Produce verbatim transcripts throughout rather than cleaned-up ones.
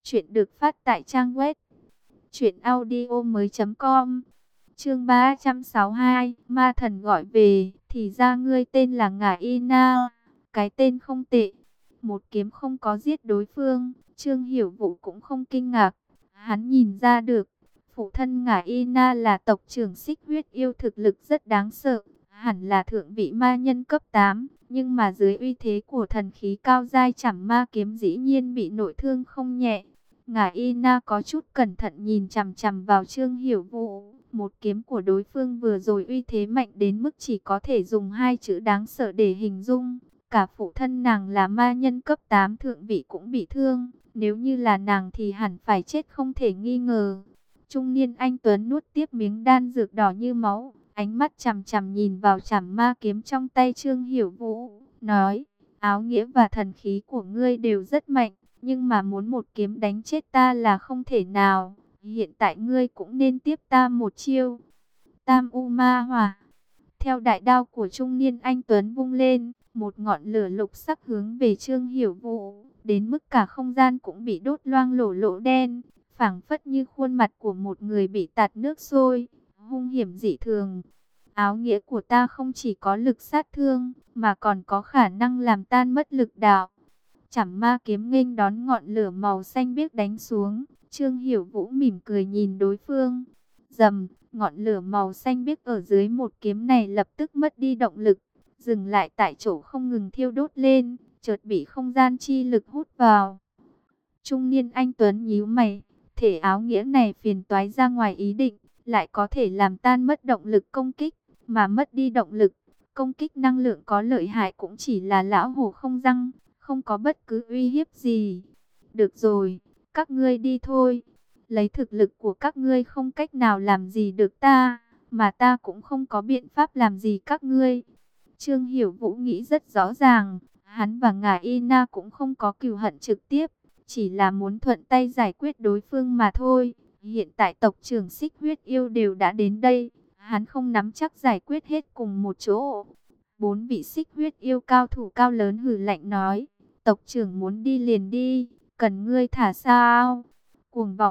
Chuyện được phát tại trang web truyện audio mới chấm com. Chương ba trăm sáu mươi hai, ma thần gọi về, thì ra ngươi tên là Ngà Y Na, cái tên không tệ. Một kiếm không có giết đối phương, Trương Hiểu Vũ cũng không kinh ngạc. Hắn nhìn ra được, phụ thân Ngà Y Na là tộc trưởng Xích Huyết Yêu, thực lực rất đáng sợ, hẳn là thượng vị ma nhân cấp tám, nhưng mà dưới uy thế của thần khí cao giai Trảm Ma kiếm dĩ nhiên bị nội thương không nhẹ. Ngà Y Na có chút cẩn thận nhìn chằm chằm vào Trương Hiểu Vũ. Một kiếm của đối phương vừa rồi uy thế mạnh đến mức chỉ có thể dùng hai chữ đáng sợ để hình dung. Cả phụ thân nàng là ma nhân cấp tám thượng vị cũng bị thương. Nếu như là nàng thì hẳn phải chết không thể nghi ngờ. Trung niên anh Tuấn nuốt tiếp miếng đan dược đỏ như máu, ánh mắt chằm chằm nhìn vào Trảm Ma kiếm trong tay Trương Hiểu Vũ, nói: áo nghĩa và thần khí của ngươi đều rất mạnh, nhưng mà muốn một kiếm đánh chết ta là không thể nào. Hiện tại ngươi cũng nên tiếp ta một chiêu. Tam U Ma Hỏa. Theo đại đao của trung niên anh Tuấn vung lên, một ngọn lửa lục sắc hướng về Trương Hiểu Vũ, đến mức cả không gian cũng bị đốt loang lổ lỗ đen, phảng phất như khuôn mặt của một người bị tạt nước sôi, hung hiểm dị thường. Áo nghĩa của ta không chỉ có lực sát thương, mà còn có khả năng làm tan mất lực đạo. Trảm Ma kiếm nghênh đón ngọn lửa màu xanh biếc đánh xuống. Trương Hiểu Vũ mỉm cười nhìn đối phương. Rầm, ngọn lửa màu xanh biếc ở dưới một kiếm này lập tức mất đi động lực, dừng lại tại chỗ không ngừng thiêu đốt lên, chợt bị không gian chi lực hút vào. Trung niên anh Tuấn nhíu mày, thể áo nghĩa này phiền toái ra ngoài ý định, lại có thể làm tan mất động lực công kích, mà mất đi động lực, công kích năng lượng có lợi hại cũng chỉ là lão hổ không răng, không có bất cứ uy hiếp gì. Được rồi, các ngươi đi thôi. Lấy thực lực của các ngươi không cách nào làm gì được ta, mà ta cũng không có biện pháp làm gì các ngươi. Trương Hiểu Vũ nghĩ rất rõ ràng, hắn và Ngà Y Na cũng không có cừu hận trực tiếp, chỉ là muốn thuận tay giải quyết đối phương mà thôi. Hiện tại tộc trưởng Xích Huyết Yêu đều đã đến đây, hắn không nắm chắc giải quyết hết cùng một chỗ. Bốn vị Xích Huyết Yêu cao thủ cao lớn hừ lạnh nói: tộc trưởng muốn đi liền đi, cần ngươi thả sao? Cuồng vọng.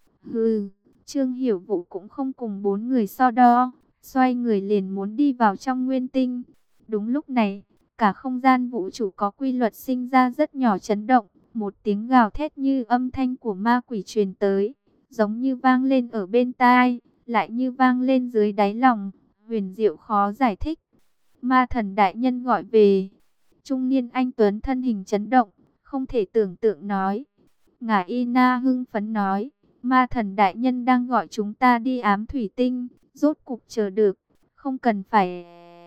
Hừ, Trương Hiểu Vũ cũng không cùng bốn người so đo, xoay người liền muốn đi vào trong nguyên tinh. Đúng lúc này, cả không gian vũ trụ có quy luật sinh ra rất nhỏ chấn động, một tiếng gào thét như âm thanh của ma quỷ truyền tới, giống như vang lên ở bên tai, lại như vang lên dưới đáy lòng, huyền diệu khó giải thích. Ma thần đại nhân gọi về. Trung niên anh Tuấn thân hình chấn động, không thể tưởng tượng nói. Ngà Y Na hưng phấn nói: ma thần đại nhân đang gọi chúng ta đi ám thủy tinh, rốt cục chờ được, không cần phải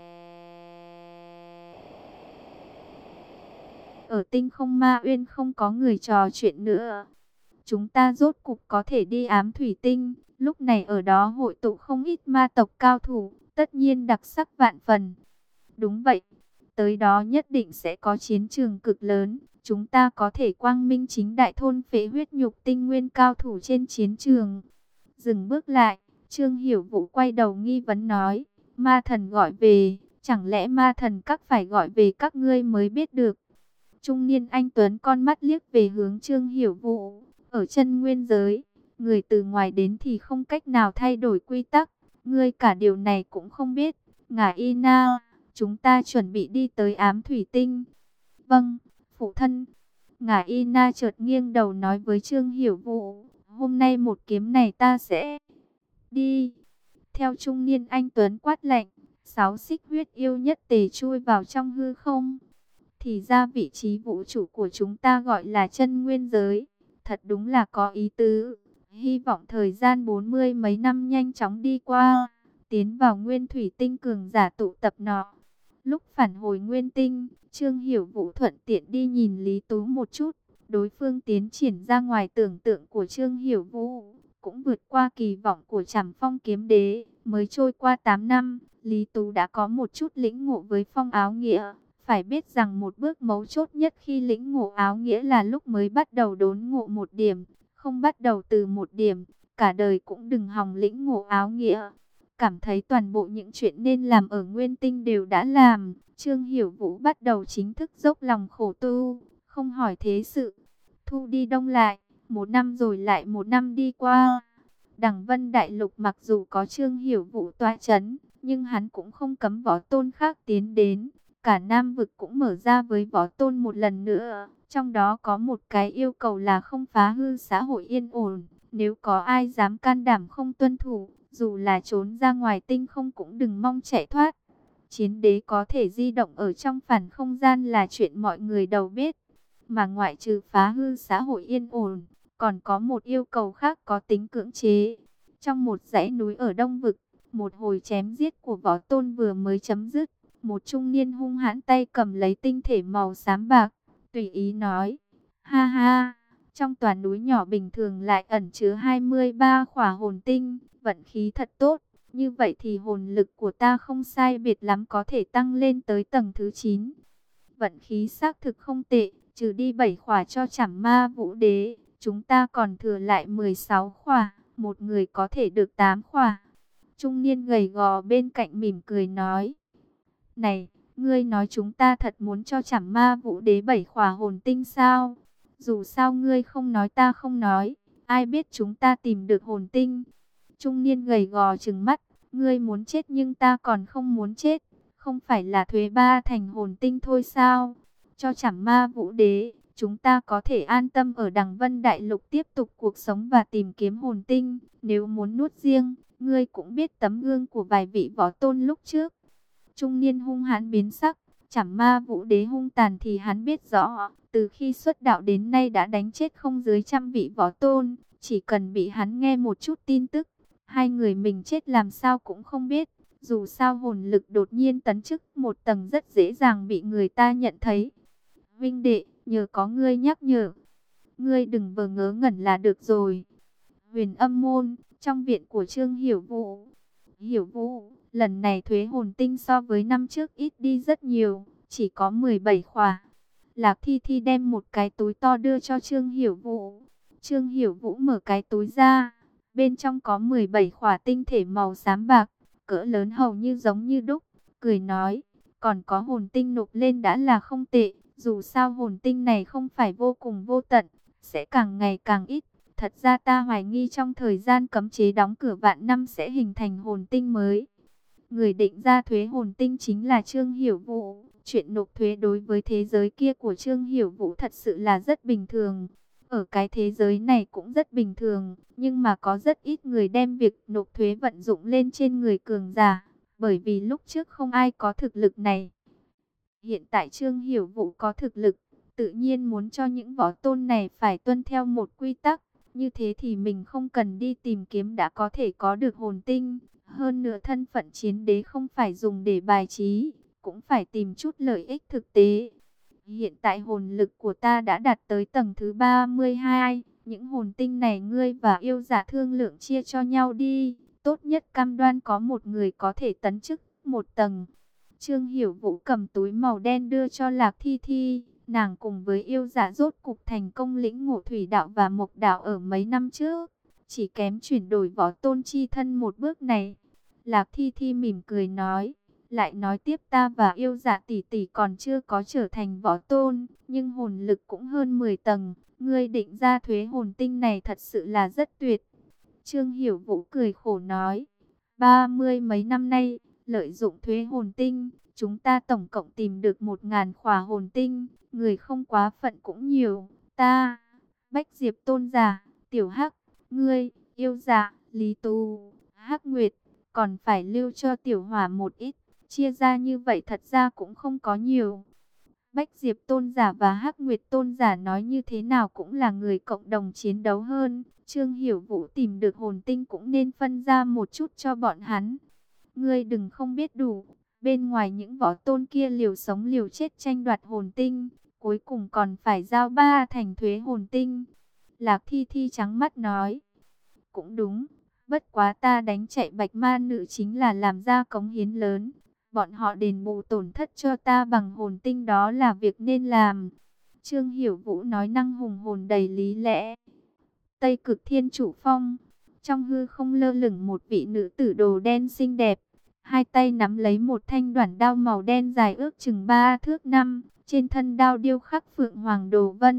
ở tinh không ma uyên không có người trò chuyện nữa. Chúng ta rốt cục có thể đi ám thủy tinh. Lúc này ở đó hội tụ không ít ma tộc cao thủ, tất nhiên đặc sắc vạn phần. Đúng vậy, tới đó nhất định sẽ có chiến trường cực lớn. Chúng ta có thể quang minh chính đại thôn phệ huyết nhục tinh nguyên cao thủ trên chiến trường. Dừng bước lại, Trương Hiểu Vũ quay đầu nghi vấn nói: ma thần gọi về, chẳng lẽ ma thần các phải gọi về các ngươi mới biết được? Trung niên anh Tuấn con mắt liếc về hướng Trương Hiểu Vũ. Ở chân nguyên giới, người từ ngoài đến thì không cách nào thay đổi quy tắc. Ngươi cả điều này cũng không biết. Ngà Y Na, chúng ta chuẩn bị đi tới ám thủy tinh. Vâng, phụ thân. Ngà Y Na chợt nghiêng đầu nói với Trương Hiểu Vũ: hôm nay một kiếm này ta sẽ đi. Theo trung niên anh Tuấn quát lạnh, sáu xích huyết yêu nhất tề chui vào trong hư không. Thì ra vị trí vũ trụ của chúng ta gọi là chân nguyên giới. Thật đúng là có ý tứ. Hy vọng thời gian bốn mươi mấy năm nhanh chóng đi qua, tiến vào nguyên thủy tinh cường giả tụ tập nọ. Lúc phản hồi nguyên tinh, Trương Hiểu Vũ thuận tiện đi nhìn Lý Tú một chút. Đối phương tiến triển ra ngoài tưởng tượng của Trương Hiểu Vũ, cũng vượt qua kỳ vọng của Trảm Phong kiếm đế. Mới trôi qua tám năm, Lý Tú đã có một chút lĩnh ngộ với phong áo nghĩa. Phải biết rằng một bước mấu chốt nhất khi lĩnh ngộ áo nghĩa là lúc mới bắt đầu đốn ngộ một điểm. Không bắt đầu từ một điểm, cả đời cũng đừng hòng lĩnh ngộ áo nghĩa. Cảm thấy toàn bộ những chuyện nên làm ở nguyên tinh đều đã làm, Trương Hiểu Vũ bắt đầu chính thức dốc lòng khổ tu, không hỏi thế sự. Thu đi đông lại, Một năm rồi lại một năm đi qua. Đằng Vân Đại Lục mặc dù có Trương Hiểu Vũ tọa chấn, nhưng hắn cũng không cấm võ tôn khác tiến đến. Cả Nam vực cũng mở ra với võ tôn một lần nữa. Trong đó có một cái yêu cầu là không phá hư xã hội yên ổn. Nếu có ai dám can đảm không tuân thủ, dù là trốn ra ngoài tinh không cũng đừng mong chạy thoát. Chiến đế có thể di động ở trong phản không gian là chuyện mọi người đều biết. Mà ngoại trừ phá hư xã hội yên ổn, còn có một yêu cầu khác có tính cưỡng chế. Trong một dãy núi ở Đông Vực, một hồi chém giết của võ tôn vừa mới chấm dứt. Một trung niên hung hãn tay cầm lấy tinh thể màu xám bạc, tùy ý nói: ha ha, trong tòa núi nhỏ bình thường lại ẩn chứa hai mươi ba khỏa hồn tinh, vận khí thật tốt. Như vậy thì hồn lực của ta không sai biệt lắm có thể tăng lên tới tầng thứ chín. Vận khí xác thực không tệ, trừ đi bảy khỏa cho Trảm Ma Vũ Đế, chúng ta còn thừa lại mười sáu khỏa, một người có thể được tám khỏa. Trung niên gầy gò bên cạnh mỉm cười nói: này, ngươi nói chúng ta thật muốn cho Trảm Ma Vũ Đế bảy khỏa hồn tinh sao? Dù sao ngươi không nói ta không nói, ai biết chúng ta tìm được hồn tinh. Trung niên gầy gò trừng mắt: ngươi muốn chết nhưng ta còn không muốn chết. Không phải là thuế ba thành hồn tinh thôi sao? Cho Trảm Ma Vũ Đế, chúng ta có thể an tâm ở Đằng Vân Đại Lục tiếp tục cuộc sống và tìm kiếm hồn tinh. Nếu muốn nuốt riêng, ngươi cũng biết tấm gương của vài vị võ tôn lúc trước. Trung niên hung hãn biến sắc. Trảm Ma Vũ Đế hung tàn thì hắn biết rõ. Từ khi xuất đạo đến nay đã đánh chết không dưới trăm vị võ tôn. Chỉ cần bị hắn nghe một chút tin tức, hai người mình chết làm sao cũng không biết. Dù sao hồn lực đột nhiên tấn chức một tầng rất dễ dàng bị người ta nhận thấy. Vinh đệ, nhờ có ngươi nhắc nhở, ngươi đừng vờ ngớ ngẩn là được rồi. Huyền Âm môn, trong viện của Trương Hiểu Vũ. Hiểu Vũ, lần này thuế hồn tinh so với năm trước ít đi rất nhiều, chỉ có mười bảy khỏa. Lạc Thi Thi đem một cái túi to đưa cho Trương Hiểu Vũ. Trương Hiểu Vũ mở cái túi ra, bên trong có mười bảy khỏa tinh thể màu xám bạc, cỡ lớn hầu như giống như đúc, cười nói: còn có hồn tinh nộp lên đã là không tệ, dù sao hồn tinh này không phải vô cùng vô tận, sẽ càng ngày càng ít. Thật ra ta hoài nghi trong thời gian cấm chế đóng cửa vạn năm sẽ hình thành hồn tinh mới. Người định ra thuế hồn tinh chính là Trương Hiểu Vũ. Chuyện nộp thuế đối với thế giới kia của Trương Hiểu Vũ thật sự là rất bình thường. Ở cái thế giới này cũng rất bình thường, nhưng mà có rất ít người đem việc nộp thuế vận dụng lên trên người cường giả, bởi vì lúc trước không ai có thực lực này. Hiện tại Trương Hiểu Vũ có thực lực, tự nhiên muốn cho những võ tôn này phải tuân theo một quy tắc, như thế thì mình không cần đi tìm kiếm đã có thể có được hồn tinh. Hơn nữa thân phận chiến đế không phải dùng để bài trí, cũng phải tìm chút lợi ích thực tế. Hiện tại hồn lực của ta đã đạt tới tầng thứ ba mươi hai. Những hồn tinh này ngươi và yêu giả thương lượng chia cho nhau đi. Tốt nhất cam đoan có một người có thể tấn chức một tầng. Trương Hiểu Vũ cầm túi màu đen đưa cho Lạc Thi Thi. Nàng cùng với yêu giả rốt cục thành công lĩnh ngộ thủy đạo và mộc đạo ở mấy năm trước. Chỉ kém chuyển đổi võ tôn chi thân một bước này. Lạc Thi Thi mỉm cười nói. Lại nói tiếp, ta và yêu dạ tỷ tỷ còn chưa có trở thành võ tôn, nhưng hồn lực cũng hơn mười tầng. Ngươi định ra thuế hồn tinh này thật sự là rất tuyệt. Trương Hiểu Vũ cười khổ nói. Ba mươi mấy năm nay, lợi dụng thuế hồn tinh, chúng ta tổng cộng tìm được một ngàn khỏa hồn tinh. Người không quá phận cũng nhiều. Ta, Bách Diệp Tôn giả, Tiểu Hắc, ngươi, yêu dạ, Lý Tu, Hắc Nguyệt, còn phải lưu cho Tiểu Hỏa một ít. Chia ra như vậy thật ra cũng không có nhiều. Bách Diệp Tôn giả và Hắc Nguyệt Tôn giả nói như thế nào cũng là người cộng đồng chiến đấu hơn. Trương Hiểu Vũ tìm được hồn tinh cũng nên phân ra một chút cho bọn hắn. Ngươi đừng không biết đủ. Bên ngoài những võ tôn kia liều sống liều chết tranh đoạt hồn tinh, cuối cùng còn phải giao ba thành thuế hồn tinh. Lạc Thi Thi trắng mắt nói. Cũng đúng. Bất quá ta đánh chạy Bạch Ma Nữ chính là làm ra cống hiến lớn. Bọn họ đền bù tổn thất cho ta bằng hồn tinh đó là việc nên làm. Trương Hiểu Vũ nói năng hùng hồn đầy lý lẽ. Tây Cực Thiên Chủ Phong. Trong hư không lơ lửng một vị nữ tử đồ đen xinh đẹp. Hai tay nắm lấy một thanh đoản đao màu đen dài ước chừng ba thước năm. Trên thân đao điêu khắc phượng hoàng đồ vân.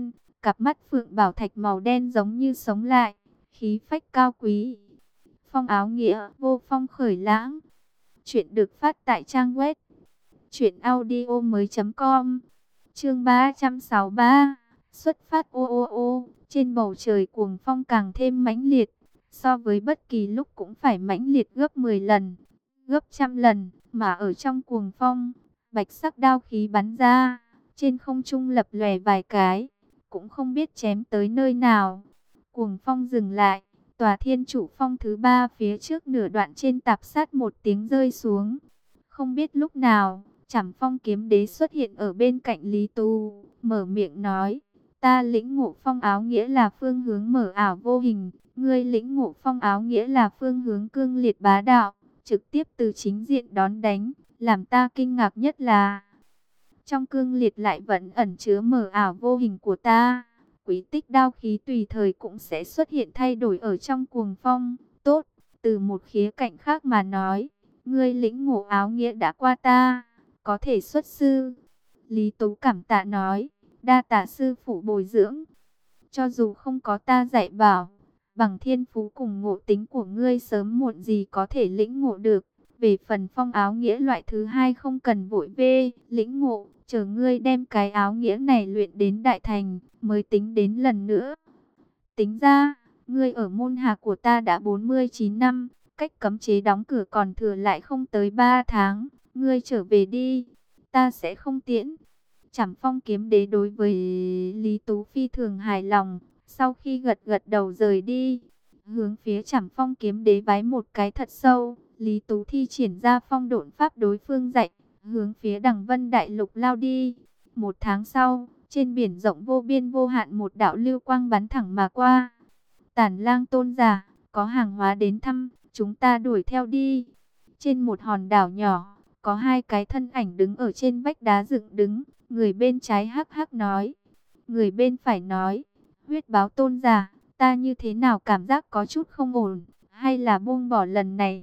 cặp mắt phượng bảo thạch màu đen giống như sống lại, khí phách cao quý. Phong áo nghĩa, vô phong khởi lãng. Chuyện được phát tại trang web truyện audio mới.com. Chương ba trăm sáu mươi ba. Xuất phát. Ô ô ô, trên bầu trời cuồng phong càng thêm mãnh liệt, so với bất kỳ lúc cũng phải mãnh liệt gấp mười lần, gấp trăm lần, mà ở trong cuồng phong, bạch sắc đao khí bắn ra, trên không trung lập lòe vài cái, cũng không biết chém tới nơi nào. Cuồng phong dừng lại, tòa thiên trụ phong thứ ba phía trước nửa đoạn trên tạp sát một tiếng rơi xuống. Không biết lúc nào, Trảm Phong kiếm đế xuất hiện ở bên cạnh Lý Tú, mở miệng nói: ta lĩnh ngộ phong áo nghĩa là phương hướng mở ảo vô hình, ngươi lĩnh ngộ phong áo nghĩa là phương hướng cương liệt bá đạo, trực tiếp từ chính diện đón đánh. Làm ta kinh ngạc nhất là, trong cương liệt lại vẫn ẩn chứa mở ảo vô hình của ta. Quý tích đao khí tùy thời cũng sẽ xuất hiện thay đổi ở trong cuồng phong. Tốt, từ một khía cạnh khác mà nói, ngươi lĩnh ngộ áo nghĩa đã qua ta, có thể xuất sư. Lý Tú cảm tạ nói: đa tạ sư phụ bồi dưỡng. Cho dù không có ta dạy bảo, bằng thiên phú cùng ngộ tính của ngươi sớm muộn gì có thể lĩnh ngộ được. Về phần phong áo nghĩa loại thứ hai không cần vội về lĩnh ngộ, chờ ngươi đem cái áo nghĩa này luyện đến đại thành, mới tính đến lần nữa. Tính ra, ngươi ở môn hạ của ta đã bốn mươi chín năm, cách cấm chế đóng cửa còn thừa lại không tới ba tháng, ngươi trở về đi, ta sẽ không tiễn. Trảm Phong kiếm đế đối với Lý Tú phi thường hài lòng, sau khi gật gật đầu rời đi, hướng phía Trảm Phong kiếm đế vái một cái thật sâu. Lý Tú thi triển ra phong độn pháp đối phương dạy, hướng phía Đằng Vân Đại Lục lao đi. Một tháng sau, trên biển rộng vô biên vô hạn một đạo lưu quang bắn thẳng mà qua. Tản Lang tôn giả, có hàng hóa đến thăm, chúng ta đuổi theo đi. Trên một hòn đảo nhỏ, có hai cái thân ảnh đứng ở trên vách đá dựng đứng. Người bên trái hắc hắc nói, người bên phải nói: huyết báo tôn giả, ta như thế nào cảm giác có chút không ổn, hay là buông bỏ lần này?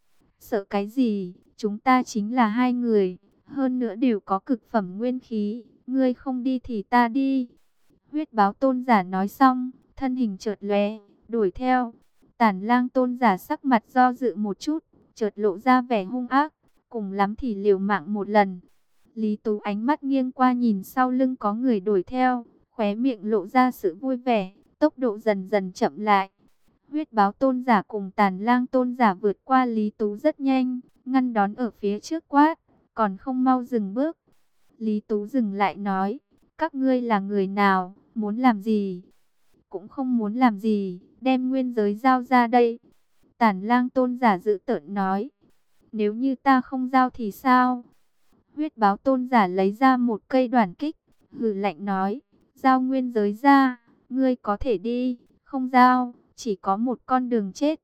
Sợ cái gì, chúng ta chính là hai người, hơn nữa đều có cực phẩm nguyên khí, ngươi không đi thì ta đi. Huyết báo tôn giả nói xong, thân hình chợt lóe, đuổi theo. Tản Lang tôn giả sắc mặt do dự một chút, chợt lộ ra vẻ hung ác, cùng lắm thì liều mạng một lần. Lý Tú ánh mắt nghiêng qua nhìn sau lưng có người đuổi theo, khóe miệng lộ ra sự vui vẻ, tốc độ dần dần chậm lại. Huyết báo tôn giả cùng Tản Lang tôn giả vượt qua Lý Tú rất nhanh, ngăn đón ở phía trước quát: còn không mau dừng bước. Lý Tú dừng lại nói: các ngươi là người nào, muốn làm gì? Cũng không muốn làm gì, đem nguyên giới giao ra đây. Tản Lang tôn giả dữ tợn nói: nếu như ta không giao thì sao? Huyết báo tôn giả lấy ra một cây đoản kích, hừ lạnh nói: giao nguyên giới ra, ngươi có thể đi, không giao, chỉ có một con đường chết.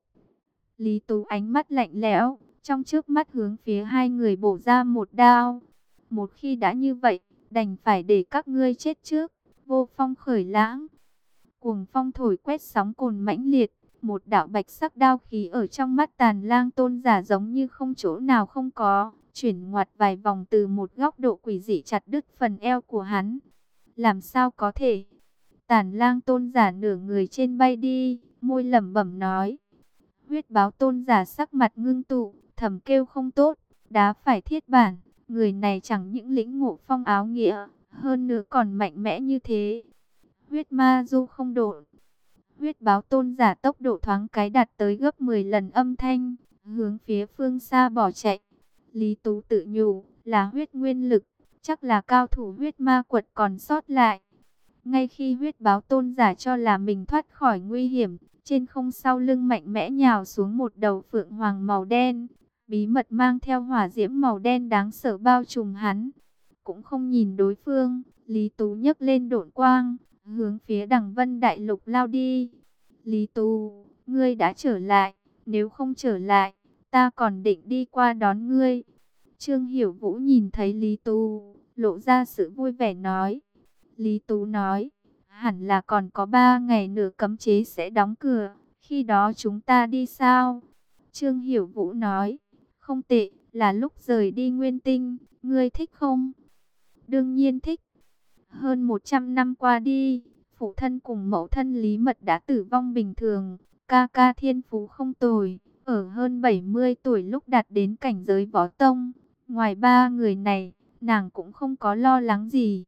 Lý Tú ánh mắt lạnh lẽo, trong trước mắt hướng phía hai người bổ ra một đao. Một khi đã như vậy, đành phải để các ngươi chết trước. Vô phong khởi lãng. Cuồng phong thổi quét sóng cồn mãnh liệt, một đạo bạch sắc đao khí ở trong mắt Tàn Lang tôn giả giống như không chỗ nào không có, chuyển ngoặt vài vòng từ một góc độ quỷ dị chặt đứt phần eo của hắn. Làm sao có thể? Tàn Lang tôn giả nửa người trên bay đi, môi lẩm bẩm nói. Huyết báo tôn giả sắc mặt ngưng tụ, thầm kêu không tốt, đá phải thiết bản, người này chẳng những lĩnh ngộ phong áo nghĩa, hơn nữa còn mạnh mẽ như thế. Huyết ma du không độn. Huyết báo tôn giả tốc độ thoáng cái đạt tới gấp mười lần âm thanh, hướng phía phương xa bỏ chạy. Lý Tú tự nhủ, là huyết nguyên lực, chắc là cao thủ huyết ma quật còn sót lại. Ngay khi huyết báo tôn giả cho là mình thoát khỏi nguy hiểm, trên không sau lưng mạnh mẽ nhào xuống một đầu phượng hoàng màu đen, bí mật mang theo hỏa diễm màu đen đáng sợ bao trùm hắn. Cũng không nhìn đối phương, Lý Tú nhấc lên độn quang, hướng phía Đằng Vân Đại Lục lao đi. Lý Tú, ngươi đã trở lại, nếu không trở lại, ta còn định đi qua đón ngươi. Trương Hiểu Vũ nhìn thấy Lý Tú, lộ ra sự vui vẻ nói. Lý Tú nói, hẳn là còn có ba ngày nữa cấm chế sẽ đóng cửa, khi đó chúng ta đi sao? Trương Hiểu Vũ nói, không tệ, là lúc rời đi Nguyên Tinh, ngươi thích không? Đương nhiên thích. Hơn một trăm năm qua đi, phụ thân cùng mẫu thân Lý Mật đã tử vong bình thường. Ca ca thiên phú không tồi, ở hơn bảy mươi tuổi lúc đạt đến cảnh giới võ tông. Ngoài ba người này, nàng cũng không có lo lắng gì.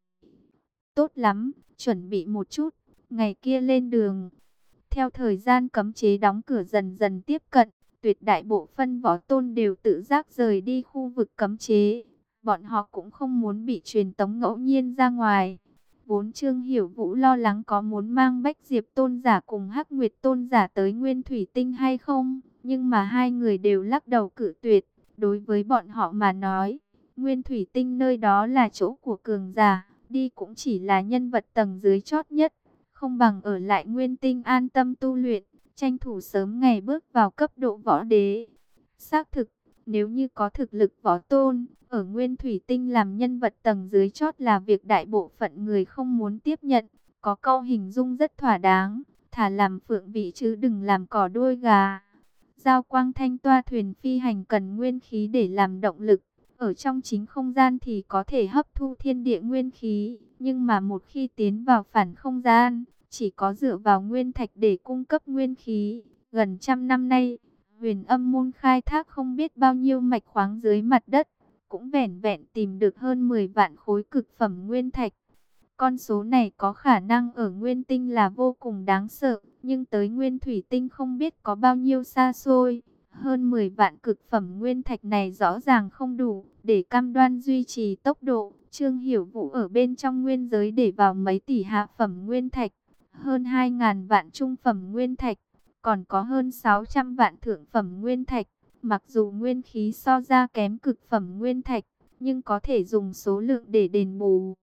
Tốt lắm, chuẩn bị một chút, ngày kia lên đường. Theo thời gian cấm chế đóng cửa dần dần tiếp cận, tuyệt đại bộ phân võ tôn đều tự giác rời đi khu vực cấm chế. Bọn họ cũng không muốn bị truyền tống ngẫu nhiên ra ngoài. Vốn Trương Hiểu Vũ lo lắng có muốn mang Bách Diệp tôn giả cùng Hắc Nguyệt tôn giả tới Nguyên Thủy Tinh hay không, nhưng mà hai người đều lắc đầu cự tuyệt. Đối với bọn họ mà nói, Nguyên Thủy Tinh nơi đó là chỗ của cường giả, đi cũng chỉ là nhân vật tầng dưới chót nhất, không bằng ở lại Nguyên Tinh an tâm tu luyện, tranh thủ sớm ngày bước vào cấp độ võ đế. Xác thực, nếu như có thực lực võ tôn, ở Nguyên Thủy Tinh làm nhân vật tầng dưới chót là việc đại bộ phận người không muốn tiếp nhận. Có câu hình dung rất thỏa đáng, thà làm phượng vị chứ đừng làm cỏ đuôi gà. Giao quang thanh toa thuyền phi hành cần nguyên khí để làm động lực. Ở trong chính không gian thì có thể hấp thu thiên địa nguyên khí, nhưng mà một khi tiến vào phản không gian, chỉ có dựa vào nguyên thạch để cung cấp nguyên khí. Gần trăm năm nay, Huyền Âm môn khai thác không biết bao nhiêu mạch khoáng dưới mặt đất, cũng vẻn vẹn tìm được hơn mười vạn khối cực phẩm nguyên thạch. Con số này có khả năng ở Nguyên Tinh là vô cùng đáng sợ, nhưng tới Nguyên Thủy Tinh không biết có bao nhiêu xa xôi. Hơn mười vạn cực phẩm nguyên thạch này rõ ràng không đủ để cam đoan duy trì tốc độ. Trương Hiểu Vũ ở bên trong nguyên giới để vào mấy tỷ hạ phẩm nguyên thạch, hơn hai ngàn vạn trung phẩm nguyên thạch, còn có hơn sáu trăm vạn thượng phẩm nguyên thạch. Mặc dù nguyên khí so ra kém cực phẩm nguyên thạch, nhưng có thể dùng số lượng để đền bù.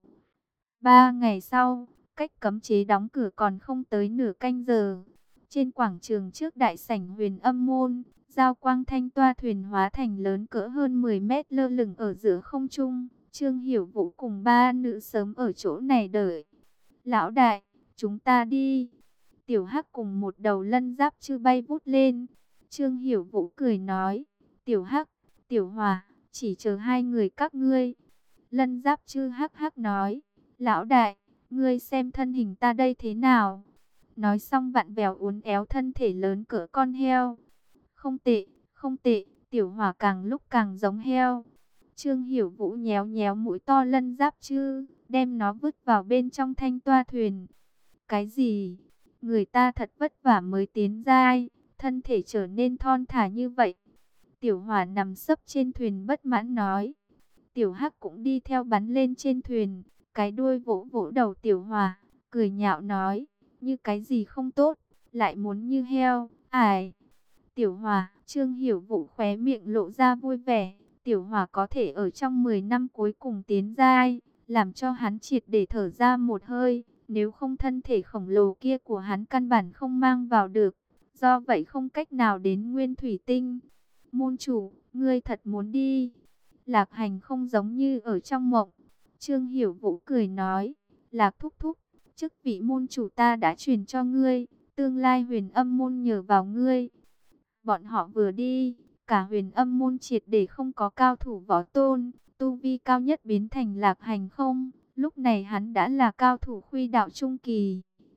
Ba ngày sau, cách cấm chế đóng cửa còn không tới nửa canh giờ. Trên quảng trường trước đại sảnh Huyền Âm môn, giao quang thanh toa thuyền hóa thành lớn cỡ hơn mười mét lơ lửng ở giữa không trung. Trương Hiểu Vũ cùng ba nữ sớm ở chỗ này đợi. Lão đại, chúng ta đi. Tiểu Hắc cùng một đầu lân giáp chư bay vút lên. Trương Hiểu Vũ cười nói, Tiểu Hắc, Tiểu Hòa, chỉ chờ hai người các ngươi. Lân giáp chư hắc hắc nói, lão đại, ngươi xem thân hình ta đây thế nào? Nói xong vặn vẹo uốn éo thân thể lớn cỡ con heo. Không tệ, không tệ, Tiểu Hỏa càng lúc càng giống heo. Trương Hiểu Vũ nhéo nhéo mũi to lân giáp chư, đem nó vứt vào bên trong thanh toa thuyền. Cái gì? Người ta thật vất vả mới tiến giai, thân thể trở nên thon thả như vậy. Tiểu Hỏa nằm sấp trên thuyền bất mãn nói. Tiểu Hắc cũng đi theo bắn lên trên thuyền, cái đuôi vỗ vỗ đầu Tiểu Hỏa, cười nhạo nói, như cái gì không tốt, lại muốn như heo, ải. Tiểu Hỏa, Trương Hiểu Vũ khóe miệng lộ ra vui vẻ, Tiểu Hỏa có thể ở trong mười năm cuối cùng tiến giai, làm cho hắn triệt để thở ra một hơi, nếu không thân thể khổng lồ kia của hắn căn bản không mang vào được, do vậy không cách nào đến Nguyên Thủy Tinh. Môn chủ, ngươi thật muốn đi? Lạc Hành không giống như ở trong mộng. Trương Hiểu Vũ cười nói, Lạc thúc thúc, chức vị môn chủ ta đã truyền cho ngươi, tương lai Huyền Âm môn nhờ vào ngươi. Bọn họ vừa đi, cả Huyền Âm môn triệt để không có cao thủ võ tôn, tu vi cao nhất biến thành Lạc Hành không, lúc này hắn đã là cao thủ khuy đạo trung kỳ.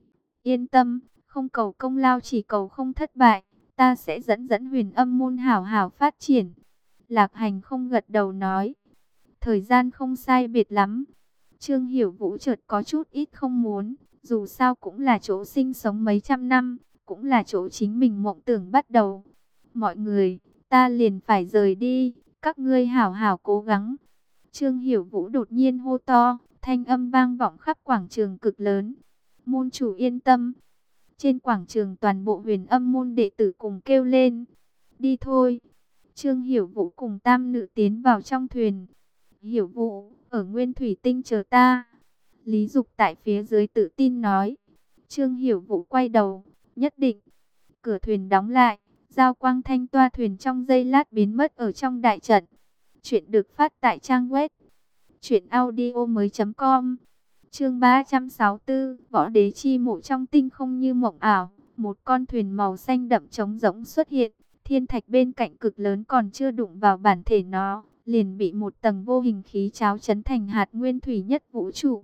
Yên tâm, không cầu công lao chỉ cầu không thất bại, ta sẽ dẫn dẫn Huyền Âm môn hảo hảo phát triển. Lạc Hành không gật đầu nói, thời gian không sai biệt lắm. Trương Hiểu Vũ chợt có chút ít không muốn, dù sao cũng là chỗ sinh sống mấy trăm năm, cũng là chỗ chính mình mộng tưởng bắt đầu. Mọi người, ta liền phải rời đi, các ngươi hảo hảo cố gắng. Trương Hiểu Vũ đột nhiên hô to, thanh âm vang vọng khắp quảng trường cực lớn. Môn chủ yên tâm. Trên quảng trường toàn bộ Huyền Âm môn đệ tử cùng kêu lên, đi thôi. Trương Hiểu Vũ cùng tam nữ tiến vào trong thuyền. Hiểu Vũ, ở Nguyên Thủy Tinh chờ ta. Lý Dục tại phía dưới tự tin nói. Trương Hiểu Vũ quay đầu, nhất định. Cửa thuyền đóng lại, giao quang thanh toa thuyền trong giây lát biến mất ở trong đại trận. Chuyện được phát tại trang web truyện audio mới chấm com. Chương ba trăm sáu mươi tư, võ đế chi mộ trong tinh không như mộng ảo. Một con thuyền màu xanh đậm trống rỗng xuất hiện. Thiên thạch bên cạnh cực lớn còn chưa đụng vào bản thể nó, liền bị một tầng vô hình khí cháo chấn thành hạt nguyên thủy nhất vũ trụ.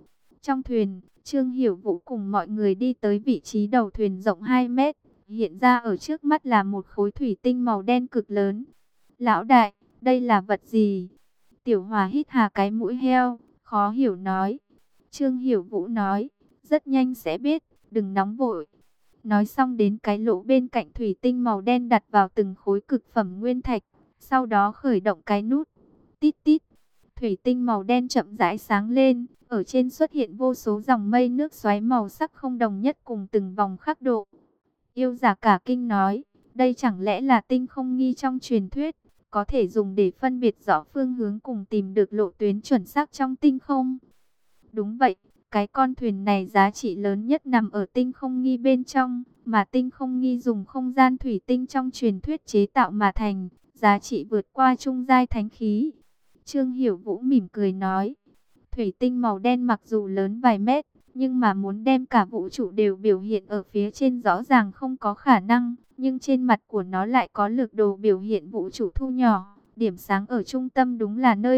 Trong thuyền, Trương Hiểu Vũ cùng mọi người đi tới vị trí đầu thuyền rộng hai mét. Hiện ra ở trước mắt là một khối thủy tinh màu đen cực lớn. Lão đại, đây là vật gì? Tiểu Hòa hít hà cái mũi heo, khó hiểu nói. Trương Hiểu Vũ nói, rất nhanh sẽ biết, đừng nóng vội. Nói xong đến cái lỗ bên cạnh thủy tinh màu đen đặt vào từng khối cực phẩm nguyên thạch. Sau đó khởi động cái nút. Tít tít. Thủy tinh màu đen chậm rãi sáng lên. Ở trên xuất hiện vô số dòng mây nước xoáy màu sắc không đồng nhất cùng từng vòng khắc độ. Yêu giả cả kinh nói, đây chẳng lẽ là tinh không nghi trong truyền thuyết, có thể dùng để phân biệt rõ phương hướng cùng tìm được lộ tuyến chuẩn xác trong tinh không. Đúng vậy, cái con thuyền này giá trị lớn nhất nằm ở tinh không nghi bên trong, mà tinh không nghi dùng không gian thủy tinh trong truyền thuyết chế tạo mà thành, giá trị vượt qua trung giai thánh khí. Trương Hiểu Vũ mỉm cười nói, thủy tinh màu đen mặc dù lớn vài mét, nhưng mà muốn đem cả vũ trụ đều biểu hiện ở phía trên rõ ràng không có khả năng, nhưng trên mặt của nó lại có lực đồ biểu hiện vũ trụ thu nhỏ. Điểm sáng ở trung tâm đúng là nơi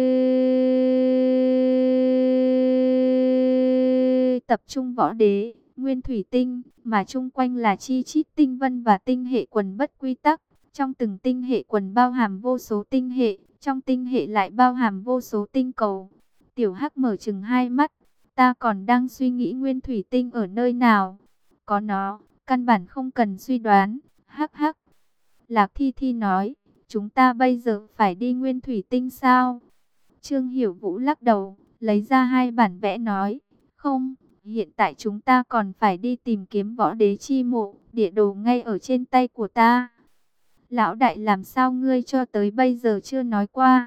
tập trung võ đế, nguyên thủy tinh, mà chung quanh là chi chít tinh vân và tinh hệ quần bất quy tắc. Trong từng tinh hệ quần bao hàm vô số tinh hệ, trong tinh hệ lại bao hàm vô số tinh cầu. Tiểu Hắc mở chừng hai mắt, ta còn đang suy nghĩ nguyên thủy tinh ở nơi nào. Có nó, căn bản không cần suy đoán. Hắc hắc. Lạc Thi Thi nói, chúng ta bây giờ phải đi nguyên thủy tinh sao? Trương Hiểu Vũ lắc đầu, lấy ra hai bản vẽ nói, không, hiện tại chúng ta còn phải đi tìm kiếm võ đế chi mộ, địa đồ ngay ở trên tay của ta. Lão đại làm sao ngươi cho tới bây giờ chưa nói qua?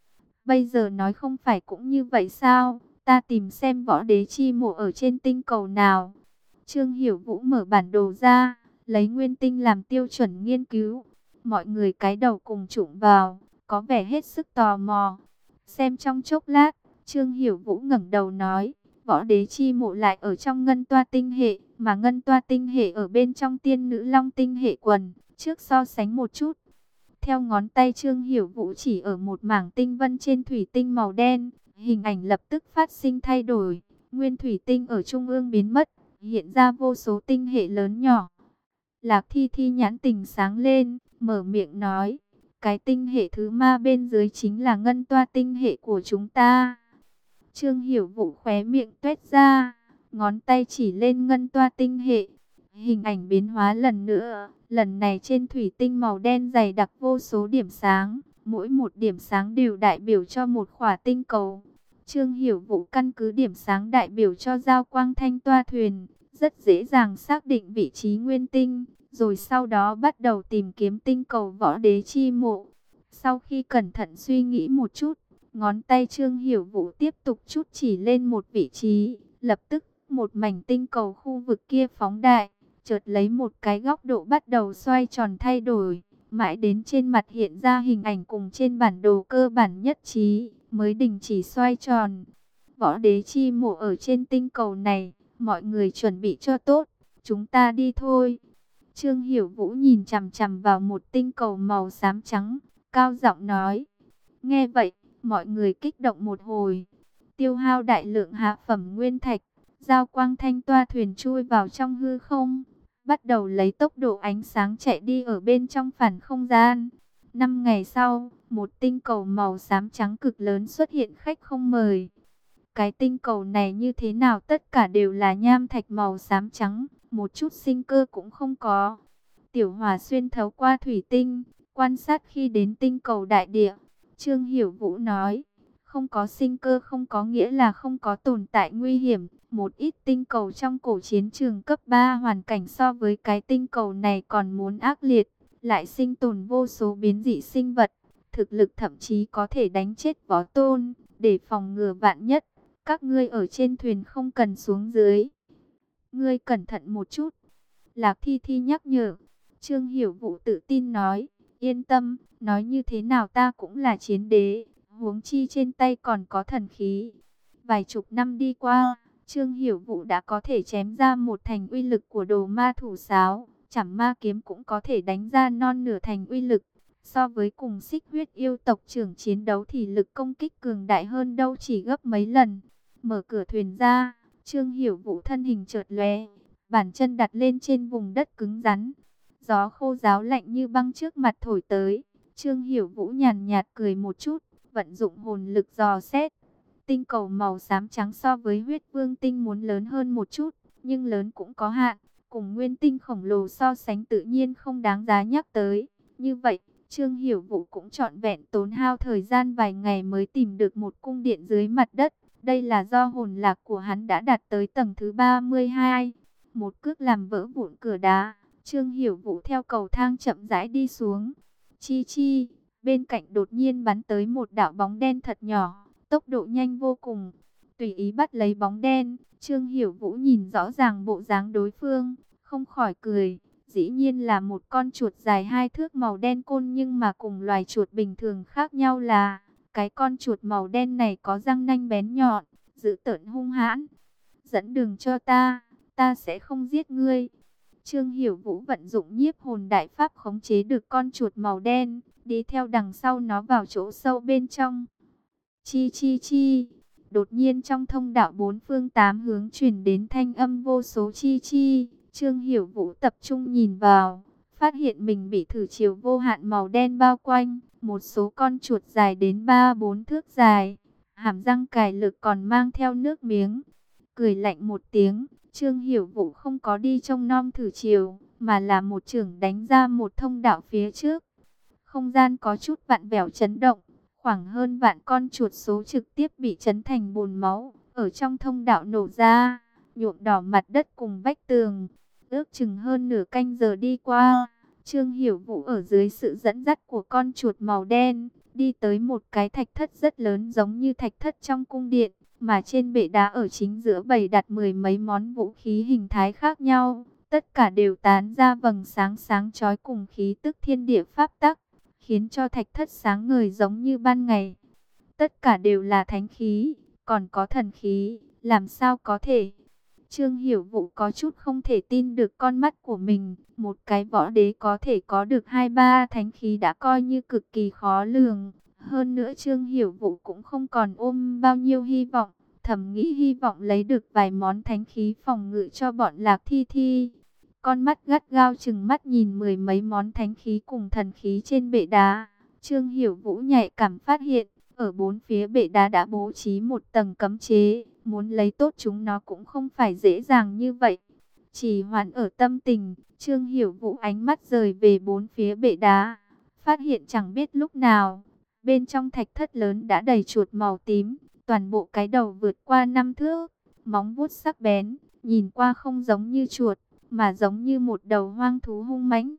Bây giờ nói không phải cũng như vậy sao? Ta tìm xem võ đế chi mộ ở trên tinh cầu nào. Trương Hiểu Vũ mở bản đồ ra, lấy nguyên tinh làm tiêu chuẩn nghiên cứu. Mọi người cái đầu cùng trụng vào, có vẻ hết sức tò mò. Xem trong chốc lát, Trương Hiểu Vũ ngẩng đầu nói, võ đế chi mộ lại ở trong ngân toa tinh hệ, mà ngân toa tinh hệ ở bên trong tiên nữ long tinh hệ quần. Trước so sánh một chút, theo ngón tay Trương Hiểu Vũ chỉ ở một mảng tinh vân trên thủy tinh màu đen, hình ảnh lập tức phát sinh thay đổi. Nguyên thủy tinh ở trung ương biến mất, hiện ra vô số tinh hệ lớn nhỏ. Lạc Thi Thi nhãn tình sáng lên, mở miệng nói, cái tinh hệ thứ ma bên dưới chính là ngân toa tinh hệ của chúng ta. Trương Hiểu Vũ khóe miệng tuét ra, ngón tay chỉ lên ngân toa tinh hệ. Hình ảnh biến hóa lần nữa, lần này trên thủy tinh màu đen dày đặc vô số điểm sáng, mỗi một điểm sáng đều đại biểu cho một khỏa tinh cầu. Trương Hiểu Vũ căn cứ điểm sáng đại biểu cho giao quang thanh toa thuyền, rất dễ dàng xác định vị trí nguyên tinh, rồi sau đó bắt đầu tìm kiếm tinh cầu võ đế chi mộ. Sau khi cẩn thận suy nghĩ một chút, ngón tay Trương Hiểu Vũ tiếp tục chút chỉ lên một vị trí, lập tức một mảnh tinh cầu khu vực kia phóng đại, chợt lấy một cái góc độ bắt đầu xoay tròn thay đổi, mãi đến trên mặt hiện ra hình ảnh cùng trên bản đồ cơ bản nhất trí, mới đình chỉ xoay tròn. Võ đế chi mộ ở trên tinh cầu này, mọi người chuẩn bị cho tốt, chúng ta đi thôi. Trương Hiểu Vũ nhìn chằm chằm vào một tinh cầu màu xám trắng, cao giọng nói. Nghe vậy, mọi người kích động một hồi, tiêu hao đại lượng hạ phẩm nguyên thạch, giao quang thanh toa thuyền chui vào trong hư không, bắt đầu lấy tốc độ ánh sáng chạy đi ở bên trong phản không gian. Năm ngày sau, một tinh cầu màu xám trắng cực lớn xuất hiện khách không mời. Cái tinh cầu này như thế nào tất cả đều là nham thạch màu xám trắng, một chút sinh cơ cũng không có. Tiểu Hòa xuyên thấu qua thủy tinh, quan sát khi đến tinh cầu đại địa. Trương Hiểu Vũ nói, không có sinh cơ không có nghĩa là không có tồn tại nguy hiểm. Một ít tinh cầu trong cổ chiến trường cấp ba hoàn cảnh so với cái tinh cầu này còn muốn ác liệt, lại sinh tồn vô số biến dị sinh vật, thực lực thậm chí có thể đánh chết võ tôn. Để phòng ngừa vạn nhất, các ngươi ở trên thuyền không cần xuống dưới. Ngươi cẩn thận một chút. Lạc Thi Thi nhắc nhở. Trương Hiểu Vũ tự tin nói, yên tâm, nói như thế nào ta cũng là chiến đế, huống chi trên tay còn có thần khí. Vài chục năm đi qua, Trương Hiểu Vũ đã có thể chém ra một thành uy lực của đồ ma thủ sáo, chảm ma kiếm cũng có thể đánh ra non nửa thành uy lực. So với cùng xích huyết yêu tộc trưởng chiến đấu thì lực công kích cường đại hơn đâu chỉ gấp mấy lần. Mở cửa thuyền ra, Trương Hiểu Vũ thân hình chợt lóe, bàn chân đặt lên trên vùng đất cứng rắn. Gió khô ráo lạnh như băng trước mặt thổi tới. Trương Hiểu Vũ nhàn nhạt cười một chút, vận dụng hồn lực dò xét. Tinh cầu màu xám trắng so với huyết vương tinh muốn lớn hơn một chút, nhưng lớn cũng có hạn. Cùng nguyên tinh khổng lồ so sánh tự nhiên không đáng giá nhắc tới. Như vậy, Trương Hiểu Vũ cũng trọn vẹn tốn hao thời gian vài ngày mới tìm được một cung điện dưới mặt đất. Đây là do hồn lạc của hắn đã đạt tới tầng thứ ba mươi hai. Một cước làm vỡ vụn cửa đá, Trương Hiểu Vũ theo cầu thang chậm rãi đi xuống. Chi chi, bên cạnh đột nhiên bắn tới một đạo bóng đen thật nhỏ, tốc độ nhanh vô cùng. Tùy ý bắt lấy bóng đen, Trương Hiểu Vũ nhìn rõ ràng bộ dáng đối phương, không khỏi cười. Dĩ nhiên là một con chuột dài hai thước màu đen côn, nhưng mà cùng loài chuột bình thường khác nhau là cái con chuột màu đen này có răng nanh bén nhọn, dữ tợn hung hãn. Dẫn đường cho ta, ta sẽ không giết ngươi. Trương Hiểu Vũ vận dụng nhiếp hồn đại pháp khống chế được con chuột màu đen, đi theo đằng sau nó vào chỗ sâu bên trong. Chi chi chi. Đột nhiên trong thông đạo bốn phương tám hướng truyền đến thanh âm vô số chi chi. Trương Hiểu Vũ tập trung nhìn vào, phát hiện mình bị thử chiều vô hạn màu đen bao quanh. Một số con chuột dài đến ba bốn thước dài, hàm răng cài lực còn mang theo nước miếng. Cười lạnh một tiếng, Trương Hiểu Vũ không có đi trông nom thử chiều, mà là một chưởng đánh ra một thông đạo phía trước. Không gian có chút vặn vẹo chấn động, khoảng hơn vạn con chuột số trực tiếp bị chấn thành bùn máu, ở trong thông đạo nổ ra, nhuộm đỏ mặt đất cùng vách tường. Ước chừng hơn nửa canh giờ đi qua, Trương Hiểu Vũ ở dưới sự dẫn dắt của con chuột màu đen, đi tới một cái thạch thất rất lớn giống như thạch thất trong cung điện, mà trên bệ đá ở chính giữa bày đặt mười mấy món vũ khí hình thái khác nhau, tất cả đều tán ra vầng sáng sáng chói cùng khí tức thiên địa pháp tắc, khiến cho thạch thất sáng ngời giống như ban ngày. Tất cả đều là thánh khí, còn có thần khí, làm sao có thể? Trương Hiểu Vũ có chút không thể tin được con mắt của mình, một cái võ đế có thể có được hai ba thánh khí đã coi như cực kỳ khó lường. Hơn nữa Trương Hiểu Vũ cũng không còn ôm bao nhiêu hy vọng, thầm nghĩ hy vọng lấy được vài món thánh khí phòng ngự cho bọn Lạc Thi Thi. Con mắt gắt gao chừng mắt nhìn mười mấy món thánh khí cùng thần khí trên bệ đá. Trương Hiểu Vũ nhạy cảm phát hiện, ở bốn phía bệ đá đã bố trí một tầng cấm chế, muốn lấy tốt chúng nó cũng không phải dễ dàng như vậy. Chỉ hoãn ở tâm tình, Trương Hiểu Vũ ánh mắt rời về bốn phía bệ đá, phát hiện chẳng biết lúc nào, bên trong thạch thất lớn đã đầy chuột màu tím, toàn bộ cái đầu vượt qua năm thước, móng vuốt sắc bén, nhìn qua không giống như chuột, mà giống như một đầu hoang thú hung mãnh.